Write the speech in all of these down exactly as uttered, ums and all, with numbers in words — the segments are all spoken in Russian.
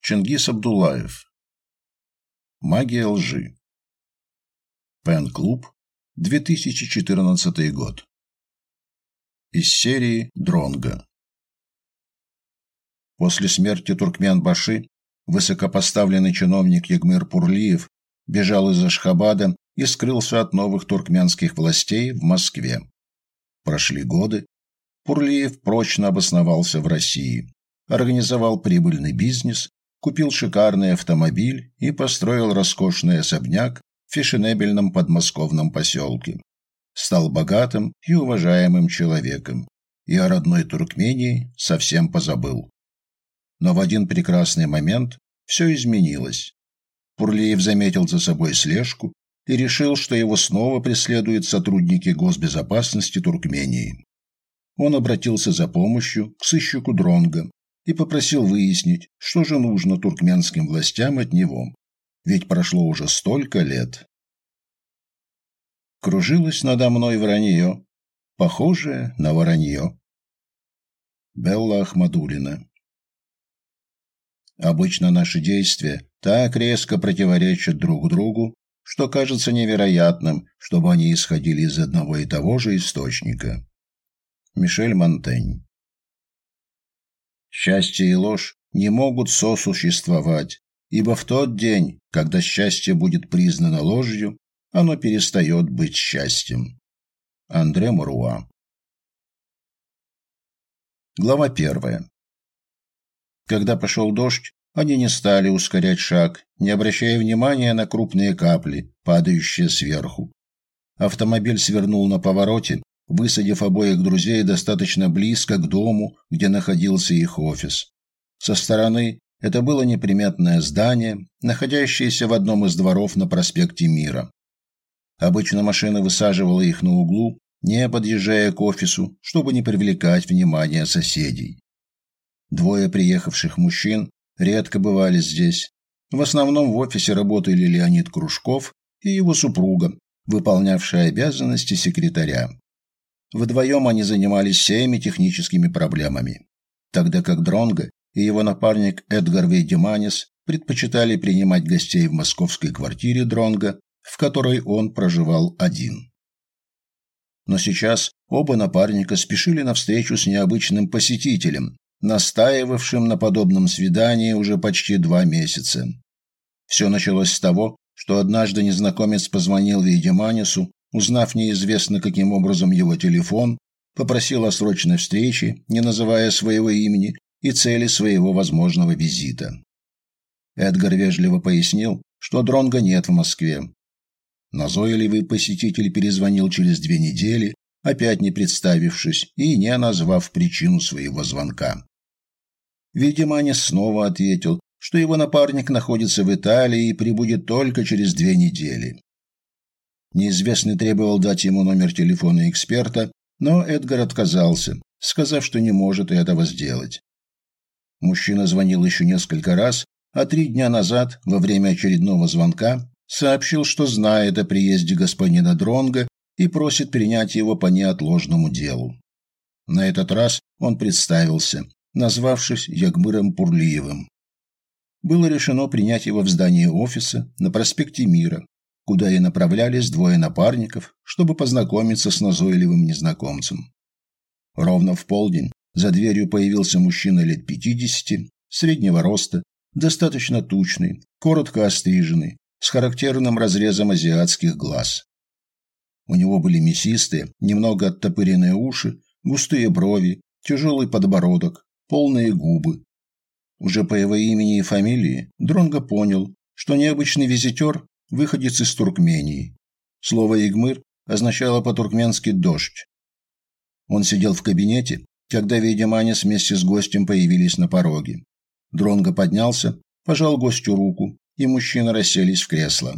Чингис Абдуллаев. Магия лжи. Пен-клуб, две тысячи четырнадцатый год. Из серии «Дронго». После смерти Туркмен-баши высокопоставленный чиновник Ягмыр Пурлиев бежал из Ашхабада и скрылся от новых туркменских властей в Москве. Прошли годы. Пурлиев прочно обосновался в России, организовал прибыльный бизнес, купил шикарный автомобиль и построил роскошный особняк в фешенебельном подмосковном поселке. Стал богатым и уважаемым человеком, и о родной Туркмении совсем позабыл. Но в один прекрасный момент все изменилось. Пурлиев заметил за собой слежку и решил, что его снова преследуют сотрудники госбезопасности Туркмении. Он обратился за помощью к сыщику Дронго и попросил выяснить, что же нужно туркменским властям от него, ведь прошло уже столько лет. Кружилось надо мной вранье, похожее на воронье. Белла Ахмадуллина. Обычно наши действия так резко противоречат друг другу, что кажется невероятным, чтобы они исходили из одного и того же источника. Мишель Монтень. Счастье и ложь не могут сосуществовать, ибо в тот день, когда счастье будет признано ложью, оно перестает быть счастьем. Андре Муруа. Глава первая. Когда пошел дождь, они не стали ускорять шаг, не обращая внимания на крупные капли, падающие сверху. Автомобиль свернул на повороте, высадив обоих друзей достаточно близко к дому, где находился их офис. Со стороны это было неприметное здание, находящееся в одном из дворов на проспекте Мира. Обычно машина высаживала их на углу, не подъезжая к офису, чтобы не привлекать внимания соседей. Двое приехавших мужчин редко бывали здесь. В основном в офисе работали Леонид Кружков и его супруга, выполнявшая обязанности секретаря. Вдвоем они занимались всеми техническими проблемами, тогда как Дронго и его напарник Эдгар Вейдеманис предпочитали принимать гостей в московской квартире Дронго, в которой он проживал один. Но сейчас оба напарника спешили на встречу с необычным посетителем, настаивавшим на подобном свидании уже почти два месяца. Все началось с того, что однажды незнакомец позвонил Вейдеманису, узнав неизвестно каким образом его телефон, попросил о срочной встрече, не называя своего имени и цели своего возможного визита. Эдгар вежливо пояснил, что Дронго нет в Москве. Назойливый посетитель перезвонил через две недели, опять не представившись и не назвав причину своего звонка. Вейдеманис снова ответил, что его напарник находится в Италии и прибудет только через две недели. Неизвестный требовал дать ему номер телефона эксперта, но Эдгар отказался, сказав, что не может этого сделать. Мужчина звонил еще несколько раз, а три дня назад, во время очередного звонка, сообщил, что знает о приезде господина Дронго и просит принять его по неотложному делу. На этот раз он представился, назвавшись Ягмыром Пурлиевым. Было решено принять его в здании офиса на проспекте Мира, куда и направлялись двое напарников, чтобы познакомиться с назойливым незнакомцем. Ровно в полдень за дверью появился мужчина лет пятидесяти, среднего роста, достаточно тучный, коротко остриженный, с характерным разрезом азиатских глаз. У него были мясистые, немного оттопыренные уши, густые брови, тяжелый подбородок, полные губы. Уже по его имени и фамилии Дронго понял, что необычный визитер – выходец из Туркмении. Слово «Ягмыр» означало по-туркменски «дождь». Он сидел в кабинете, когда Вейдеманис вместе с гостем появились на пороге. Дронго поднялся, пожал гостю руку, и мужчины расселись в кресло.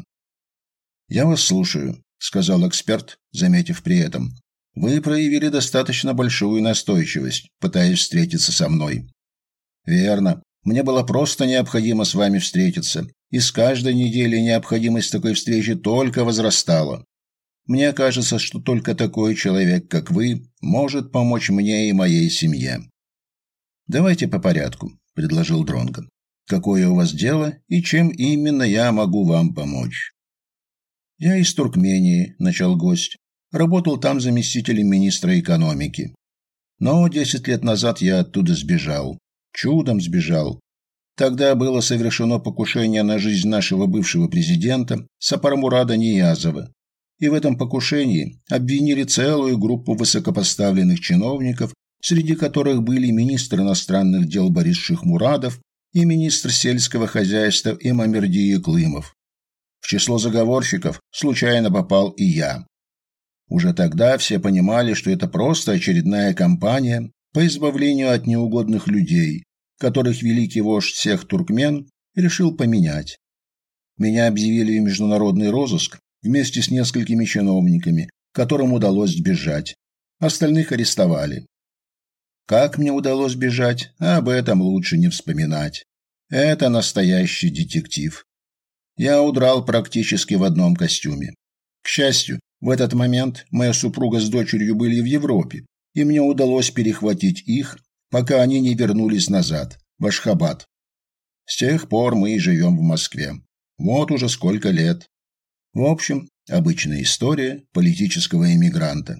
«Я вас слушаю», – сказал эксперт, заметив при этом. «Вы проявили достаточно большую настойчивость, пытаясь встретиться со мной». «Верно. Мне было просто необходимо с вами встретиться, и с каждой недели необходимость такой встречи только возрастала. Мне кажется, что только такой человек, как вы, может помочь мне и моей семье». «Давайте по порядку», – предложил Дронго. какое у вас дело и чем именно я могу вам помочь. Я из Туркмении, начал гость. Работал там заместителем министра экономики. Но десять лет назад я оттуда сбежал. Чудом сбежал. Тогда было совершено покушение на жизнь нашего бывшего президента Сапармурада Ниязова. И в этом покушении обвинили целую группу высокопоставленных чиновников, среди которых были министр иностранных дел Борис Шихмурадов и министр сельского хозяйства Имамерди Яклымов. В число заговорщиков случайно попал и я. Уже тогда все понимали, что это просто очередная кампания по избавлению от неугодных людей, которых великий вождь всех туркмен решил поменять. Меня объявили в международный розыск вместе с несколькими чиновниками, которым удалось сбежать. Остальных арестовали. Как мне удалось бежать, об этом лучше не вспоминать. Это настоящий детектив. Я удрал практически в одном костюме. К счастью, в этот момент моя супруга с дочерью были в Европе, и мне удалось перехватить их, пока они не вернулись назад, в Ашхабад. С тех пор мы и живем в Москве. Вот уже сколько лет. В общем, обычная история политического эмигранта.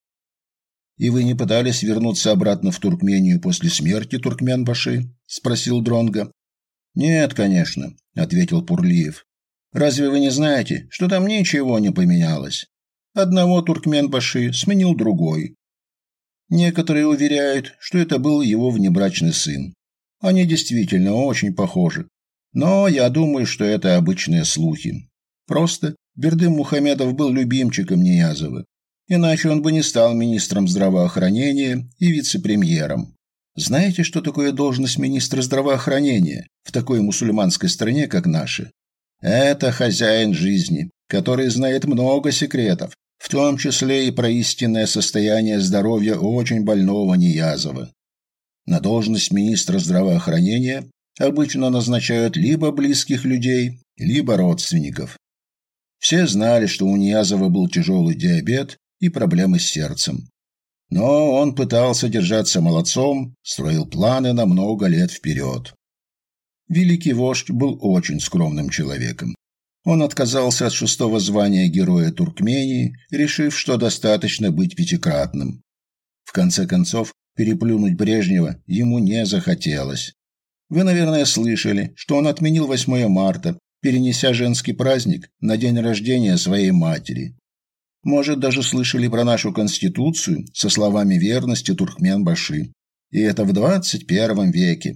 «И вы не пытались вернуться обратно в Туркмению после смерти Туркмен-баши?» – спросил Дронго. «Нет, конечно», – ответил Пурлиев. «Разве вы не знаете, что там ничего не поменялось? Одного Туркмен-баши сменил другой. Некоторые уверяют, что это был его внебрачный сын. Они действительно очень похожи. Но я думаю, что это обычные слухи. Просто Бердым Мухамедов был любимчиком Ниязова. Иначе он бы не стал министром здравоохранения и вице-премьером. Знаете, что такое должность министра здравоохранения в такой мусульманской стране, как наша? Это хозяин жизни, который знает много секретов, в том числе и про истинное состояние здоровья очень больного Ниязова. На должность министра здравоохранения обычно назначают либо близких людей, либо родственников. Все знали, что у Ниязова был тяжелый диабет и проблемы с сердцем. Но он пытался держаться молодцом, строил планы на много лет вперед. Великий вождь был очень скромным человеком. Он отказался от шестого звания Героя Туркмении, решив, что достаточно быть пятикратным. В конце концов, переплюнуть Брежнева ему не захотелось. Вы, наверное, слышали, что он отменил восьмое марта, перенеся женский праздник на день рождения своей матери. Может, даже слышали про нашу Конституцию со словами верности Туркмен-баши. И это в двадцать первом веке.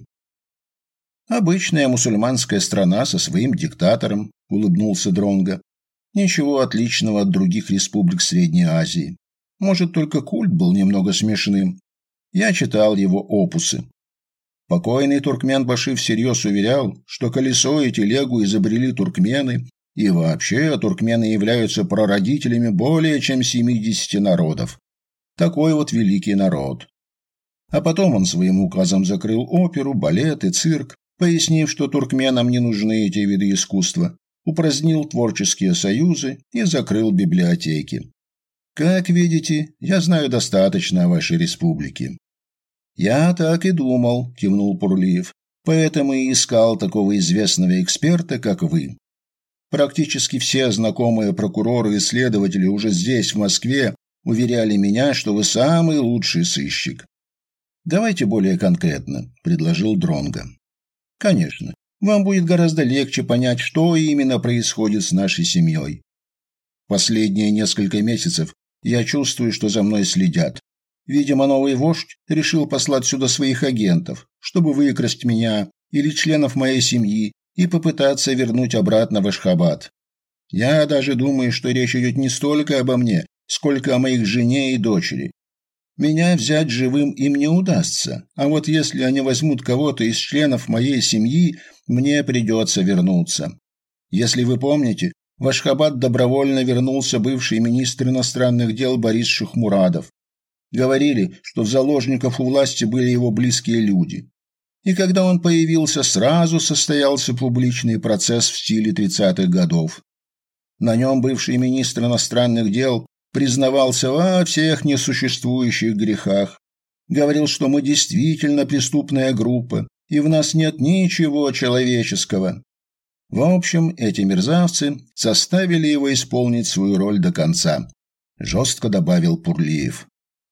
Обычная мусульманская страна со своим диктатором, улыбнулся Дронго. Ничего отличного от других республик Средней Азии. Может, только культ был немного смешным. Я читал его опусы. Покойный Туркмен-баши всерьез уверял, что колесо и телегу изобрели туркмены, и вообще туркмены являются прародителями более чем семидесяти народов. Такой вот великий народ. А потом он своим указом закрыл оперу, балет и цирк, пояснив, что туркменам не нужны эти виды искусства, упразднил творческие союзы и закрыл библиотеки. Как видите, я знаю достаточно о вашей республике. Я так и думал, кивнул Пурлиев, поэтому и искал такого известного эксперта, как вы. Практически все знакомые прокуроры и следователи уже здесь, в Москве, уверяли меня, что вы самый лучший сыщик. Давайте более конкретно, предложил Дронго. Конечно, вам будет гораздо легче понять, что именно происходит с нашей семьей. Последние несколько месяцев я чувствую, что за мной следят. Видимо, новый вождь решил послать сюда своих агентов, чтобы выкрасть меня или членов моей семьи и попытаться вернуть обратно в Ашхабад. Я даже думаю, что речь идет не столько обо мне, сколько о моих жене и дочери. Меня взять живым им не удастся, а вот если они возьмут кого-то из членов моей семьи, мне придется вернуться. Если вы помните, в Ашхабад добровольно вернулся бывший министр иностранных дел Борис Шихмурадов. Говорили, что в заложниках у власти были его близкие люди. И когда он появился, сразу состоялся публичный процесс в стиле тридцатых годов. На нем бывший министр иностранных дел признавался во всех несуществующих грехах. Говорил, что мы действительно преступная группа, и в нас нет ничего человеческого. В общем, эти мерзавцы заставили его исполнить свою роль до конца, жестко добавил Пурлиев.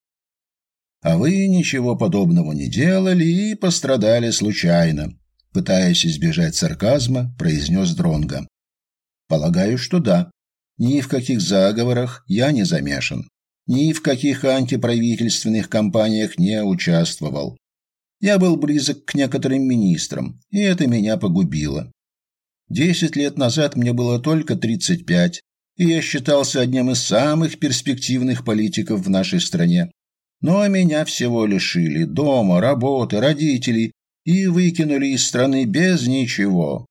А вы ничего подобного не делали и пострадали случайно, пытаясь избежать сарказма, произнес Дронго. Полагаю, что да. Ни в каких заговорах я не замешан, ни в каких антиправительственных кампаниях не участвовал. Я был близок к некоторым министрам, и это меня погубило. Десять лет назад мне было только тридцать пять, и я считался одним из самых перспективных политиков в нашей стране. Но меня всего лишили: дома, работы, родителей, и выкинули из страны без ничего.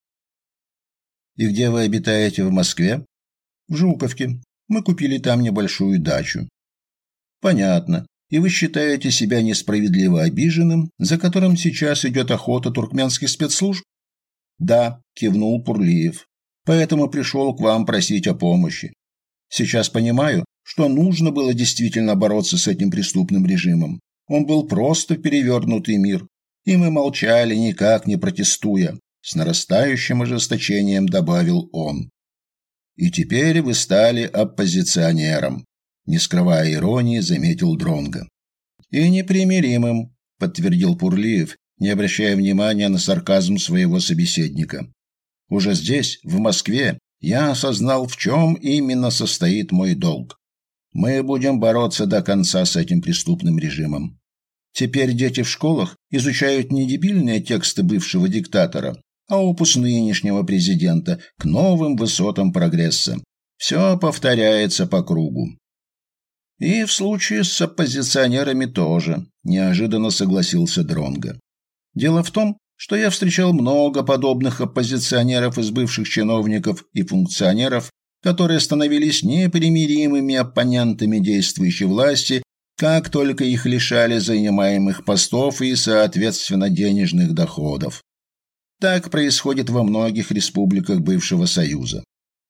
И где вы обитаете в Москве? В Жуковке. Мы купили там небольшую дачу. Понятно. И вы считаете себя несправедливо обиженным, за которым сейчас идет охота туркменских спецслужб? Да, кивнул Пурлиев. Поэтому пришел к вам просить о помощи. Сейчас понимаю, что нужно было действительно бороться с этим преступным режимом. Он был просто перевернутый мир, и мы молчали, никак не протестуя. С нарастающим ожесточением добавил он. И теперь вы стали оппозиционером, не скрывая иронии, заметил Дронго. И непримиримым, подтвердил Пурлиев, не обращая внимания на сарказм своего собеседника. Уже здесь, в Москве, я осознал, в чем именно состоит мой долг. Мы будем бороться до конца с этим преступным режимом. Теперь дети в школах изучают не дебильные тексты бывшего диктатора, а опус нынешнего президента к новым высотам прогресса. Все повторяется по кругу. И в случае с оппозиционерами тоже, неожиданно согласился Дронго. Дело в том, что я встречал много подобных оппозиционеров из бывших чиновников и функционеров, которые становились непримиримыми оппонентами действующей власти, как только их лишали занимаемых постов и, соответственно, денежных доходов. Так происходит во многих республиках бывшего Союза.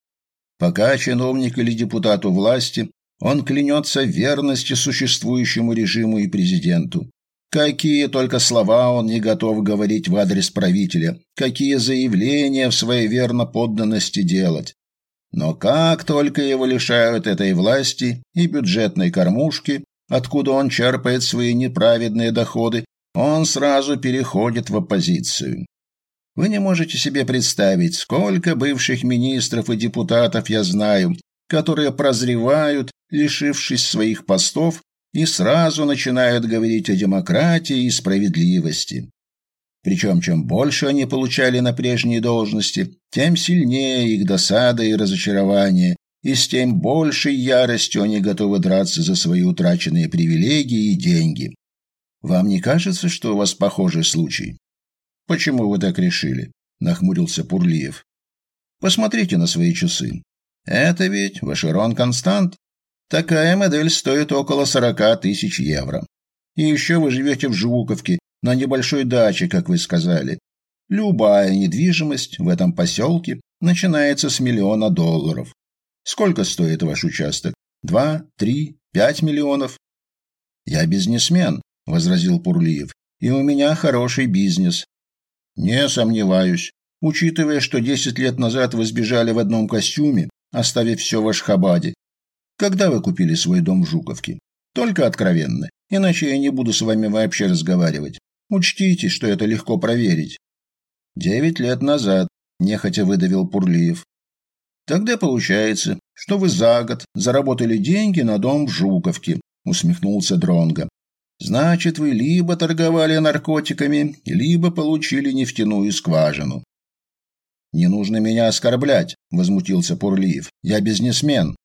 Пока чиновник или депутат у власти, он клянется в верности существующему режиму и президенту. Какие только слова он не готов говорить в адрес правителя, какие заявления в своей верно подданности делать. Но как только его лишают этой власти и бюджетной кормушки, откуда он черпает свои неправедные доходы, он сразу переходит в оппозицию. Вы не можете себе представить, сколько бывших министров и депутатов я знаю, которые прозревают, лишившись своих постов, и сразу начинают говорить о демократии и справедливости. Причем, чем больше они получали на прежней должности, тем сильнее их досада и разочарование, и с тем большей яростью они готовы драться за свои утраченные привилегии и деньги. Вам не кажется, что у вас похожий случай? Почему вы так решили? Нахмурился Пурлиев. Посмотрите на свои часы. Это ведь Vacheron Constant. Такая модель стоит около сорока тысяч евро. И еще вы живете в Жуковке, на небольшой даче, как вы сказали. Любая недвижимость в этом поселке начинается с миллиона долларов. Сколько стоит ваш участок? Два, три, пять миллионов? Я бизнесмен, возразил Пурлиев, и у меня хороший бизнес. Не сомневаюсь, учитывая, что десять лет назад вы сбежали в одном костюме, оставив все в Ашхабаде. Когда вы купили свой дом в Жуковке? Только откровенно, иначе я не буду с вами вообще разговаривать. Учтите, что это легко проверить. Девять лет назад, нехотя выдавил Пурлиев. Тогда получается, что вы за год заработали деньги на дом в Жуковке, усмехнулся Дронго. Значит, вы либо торговали наркотиками, либо получили нефтяную скважину. Не нужно меня оскорблять, возмутился Пурлиев. Я бизнесмен.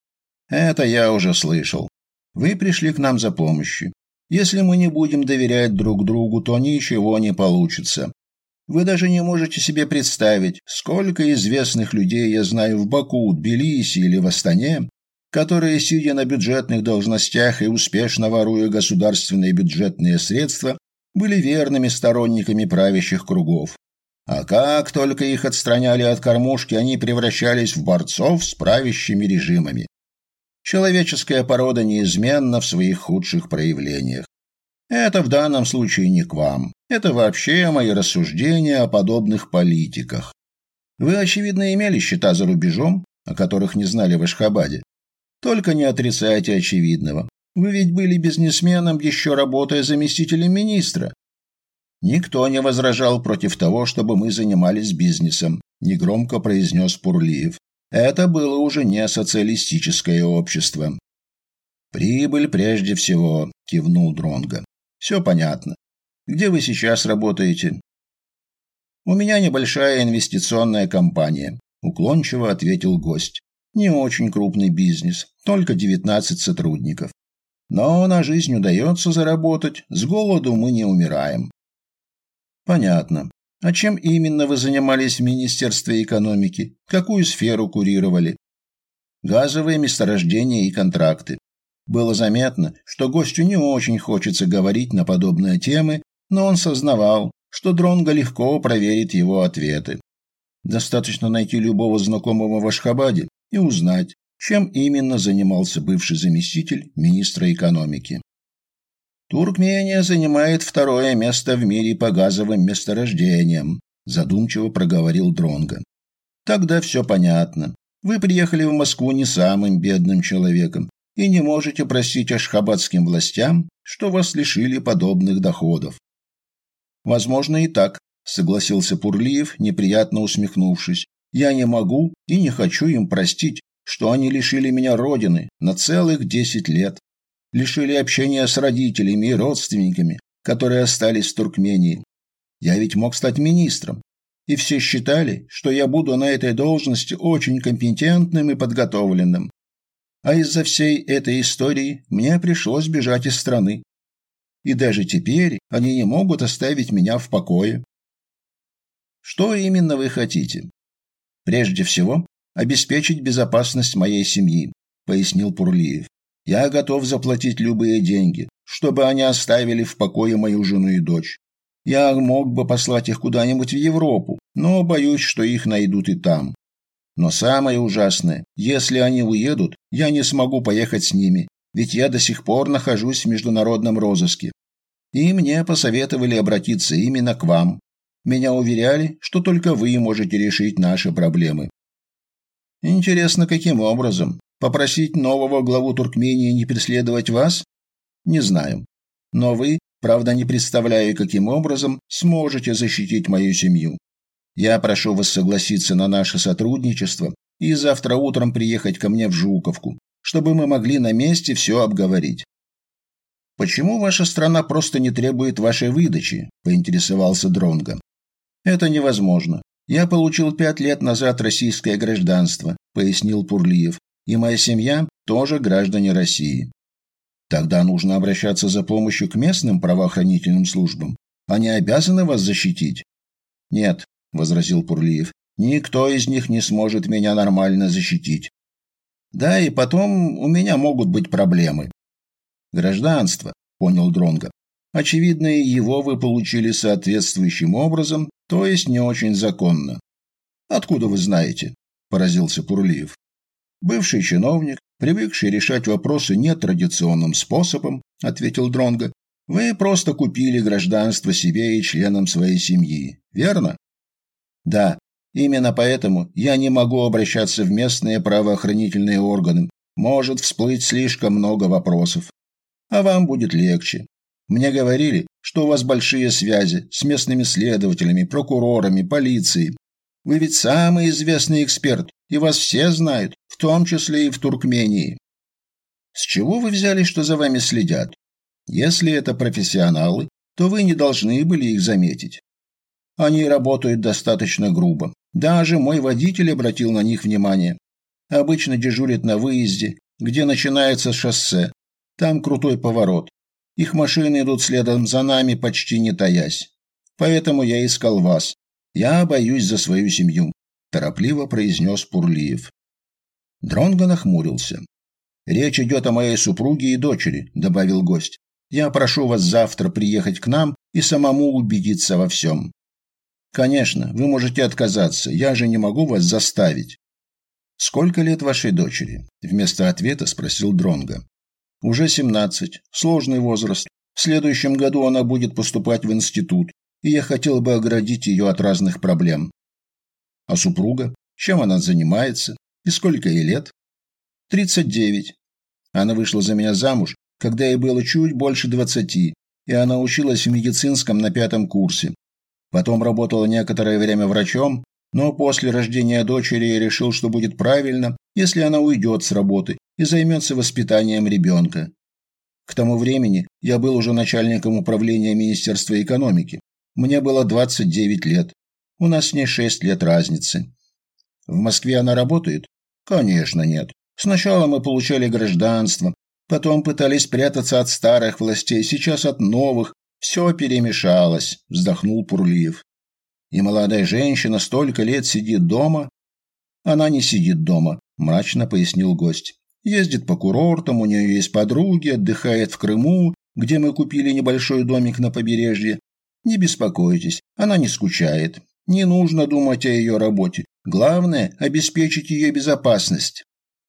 Это я уже слышал. Вы пришли к нам за помощью. Если мы не будем доверять друг другу, то ничего не получится. Вы даже не можете себе представить, сколько известных людей я знаю в Баку, Тбилиси или в Астане, которые, сидя на бюджетных должностях и успешно воруя государственные бюджетные средства, были верными сторонниками правящих кругов. А как только их отстраняли от кормушки, они превращались в борцов с правящими режимами. Человеческая порода неизменна в своих худших проявлениях. Это в данном случае не к вам. Это вообще мои рассуждения о подобных политиках. Вы, очевидно, имели счета за рубежом, о которых не знали в Ашхабаде. Только не отрицайте очевидного. Вы ведь были бизнесменом, еще работая заместителем министра. Никто не возражал против того, чтобы мы занимались бизнесом, негромко произнес Пурлиев. Это было уже не социалистическое общество. Прибыль прежде всего, кивнул Дронго. Все понятно. Где вы сейчас работаете? У меня небольшая инвестиционная компания, уклончиво ответил гость. Не очень крупный бизнес, только девятнадцать сотрудников. Но на жизнь удается заработать, с голоду мы не умираем. Понятно. А чем именно вы занимались в Министерстве экономики? Какую сферу курировали? Газовые месторождения и контракты. Было заметно, что гостю не очень хочется говорить на подобные темы, но он сознавал, что Дронго легко проверит его ответы. Достаточно найти любого знакомого в Ашхабаде и узнать, чем именно занимался бывший заместитель министра экономики. Туркмения занимает второе место в мире по газовым месторождениям, задумчиво проговорил Дронго. Тогда все понятно. Вы приехали в Москву не самым бедным человеком и не можете простить ашхабадским властям, что вас лишили подобных доходов. Возможно и так, согласился Пурлиев, неприятно усмехнувшись. Я не могу и не хочу им простить, что они лишили меня родины на целых десять лет, лишили общения с родителями и родственниками, которые остались в Туркмении. Я ведь мог стать министром, и все считали, что я буду на этой должности очень компетентным и подготовленным. А из-за всей этой истории мне пришлось бежать из страны. И даже теперь они не могут оставить меня в покое. Что именно вы хотите? Прежде всего, обеспечить безопасность моей семьи, пояснил Пурлиев. Я готов заплатить любые деньги, чтобы они оставили в покое мою жену и дочь. Я мог бы послать их куда-нибудь в Европу, но боюсь, что их найдут и там. Но самое ужасное, если они уедут, я не смогу поехать с ними, ведь я до сих пор нахожусь в международном розыске. И мне посоветовали обратиться именно к вам. Меня уверяли, что только вы можете решить наши проблемы. Интересно, каким образом? Попросить нового главу Туркмении не преследовать вас? Не знаю. Но вы, правда, не представляю, каким образом сможете защитить мою семью. Я прошу вас согласиться на наше сотрудничество и завтра утром приехать ко мне в Жуковку, чтобы мы могли на месте все обговорить. Почему ваша страна просто не требует вашей выдачи? Поинтересовался Дронго. Это невозможно. Я получил пять лет назад российское гражданство, пояснил Пурлиев, и моя семья тоже граждане России. Тогда нужно обращаться за помощью к местным правоохранительным службам. Они обязаны вас защитить? Нет, возразил Пурлиев. Никто из них не сможет меня нормально защитить. Да и потом у меня могут быть проблемы. Гражданство, понял Дронго. Очевидно, и его вы получили соответствующим образом, то есть не очень законно. Откуда вы знаете? Поразился Пурлиев. Бывший чиновник, привыкший решать вопросы нетрадиционным способом, ответил Дронго. Вы просто купили гражданство себе и членам своей семьи, верно? Да, именно поэтому я не могу обращаться в местные правоохранительные органы. Может всплыть слишком много вопросов. А вам будет легче. Мне говорили, что у вас большие связи с местными следователями, прокурорами, полицией. Вы ведь самый известный эксперт, и вас все знают, в том числе и в Туркмении. С чего вы взяли, что за вами следят? Если это профессионалы, то вы не должны были их заметить. Они работают достаточно грубо. Даже мой водитель обратил на них внимание. Обычно дежурят на выезде, где начинается шоссе. Там крутой поворот. Их машины идут следом за нами, почти не таясь. Поэтому я искал вас. Я боюсь за свою семью, торопливо произнес Пурлиев. Дронго нахмурился. Речь идет о моей супруге и дочери, добавил гость. Я прошу вас завтра приехать к нам и самому убедиться во всем. Конечно, вы можете отказаться, я же не могу вас заставить. Сколько лет вашей дочери? Вместо ответа спросил Дронго. Уже семнадцать. Сложный возраст. В следующем году она будет поступать в институт, и я хотел бы оградить ее от разных проблем. А супруга? Чем она занимается? И сколько ей лет? Тридцать девять. Она вышла за меня замуж, когда ей было чуть больше двадцати, и она училась в медицинском на пятом курсе. Потом работала некоторое время врачом, но после рождения дочери я решил, что будет правильно, если она уйдет с работы и займется воспитанием ребенка. К тому времени я был уже начальником управления Министерства экономики. Мне было двадцать девять лет. У нас с ней шесть лет разницы. В Москве она работает? Конечно, нет. Сначала мы получали гражданство, потом пытались прятаться от старых властей, сейчас от новых. Все перемешалось, вздохнул Пурлиев. И молодая женщина столько лет сидит дома? Она не сидит дома, мрачно пояснил гость. Ездит по курортам, у нее есть подруги, отдыхает в Крыму, где мы купили небольшой домик на побережье. Не беспокойтесь, она не скучает. Не нужно думать о ее работе. Главное – обеспечить ее безопасность.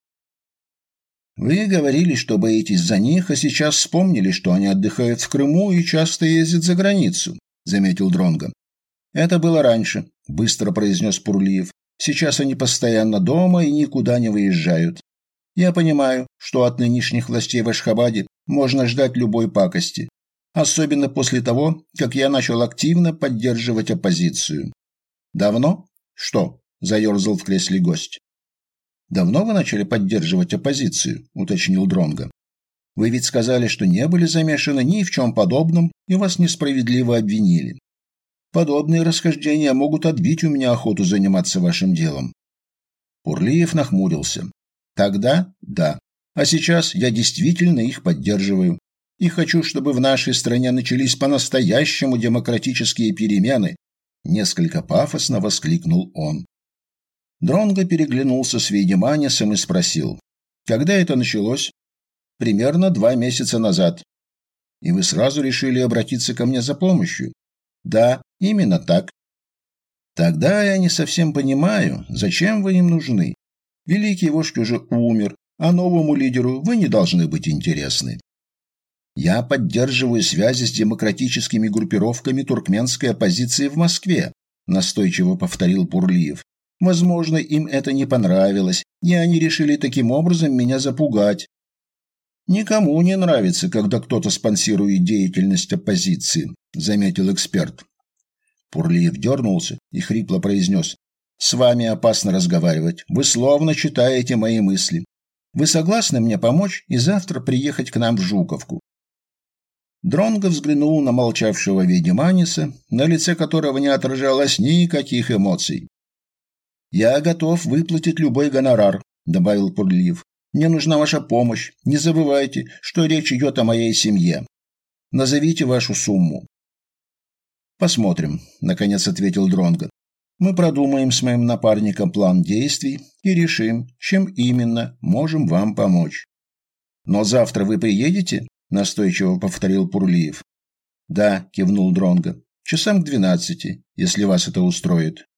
Вы говорили, что боитесь за них, а сейчас вспомнили, что они отдыхают в Крыму и часто ездят за границу, заметил Дронго. Это было раньше, быстро произнес Пурлиев. Сейчас они постоянно дома и никуда не выезжают. Я понимаю, что от нынешних властей в Ашхабаде можно ждать любой пакости, особенно после того, как я начал активно поддерживать оппозицию. Давно? Что? Заерзал в кресле гость. Давно вы начали поддерживать оппозицию, уточнил Дронго. Вы ведь сказали, что не были замешаны ни в чем подобном, и вас несправедливо обвинили. Подобные расхождения могут отбить у меня охоту заниматься вашим делом. Пурлиев нахмурился. Тогда да. А сейчас я действительно их поддерживаю. И хочу, чтобы в нашей стране начались по-настоящему демократические перемены. Несколько пафосно воскликнул он. Дронго переглянулся с Вейдеманисом и спросил. Когда это началось? Примерно два месяца назад. И вы сразу решили обратиться ко мне за помощью? Да, именно так. Тогда я не совсем понимаю, зачем вы им нужны. Великий вождь уже умер, а новому лидеру вы не должны быть интересны. Я поддерживаю связи с демократическими группировками туркменской оппозиции в Москве, настойчиво повторил Пурлиев. Возможно, им это не понравилось, и они решили таким образом меня запугать. Никому не нравится, когда кто-то спонсирует деятельность оппозиции, заметил эксперт. Пурлиев дернулся и хрипло произнес. С вами опасно разговаривать. Вы словно читаете мои мысли. Вы согласны мне помочь и завтра приехать к нам в Жуковку? Дронго взглянул на молчавшего Вейдеманиса, на лице которого не отражалось никаких эмоций. «Я готов выплатить любой гонорар», – добавил Пурлиев. «Мне нужна ваша помощь. Не забывайте, что речь идет о моей семье. Назовите вашу сумму». «Посмотрим», – наконец ответил Дронго. «Мы продумаем с моим напарником план действий и решим, чем именно можем вам помочь». «Но завтра вы приедете?» – настойчиво повторил Пурлиев. «Да», – кивнул Дронго. «Часам к двенадцати, если вас это устроит».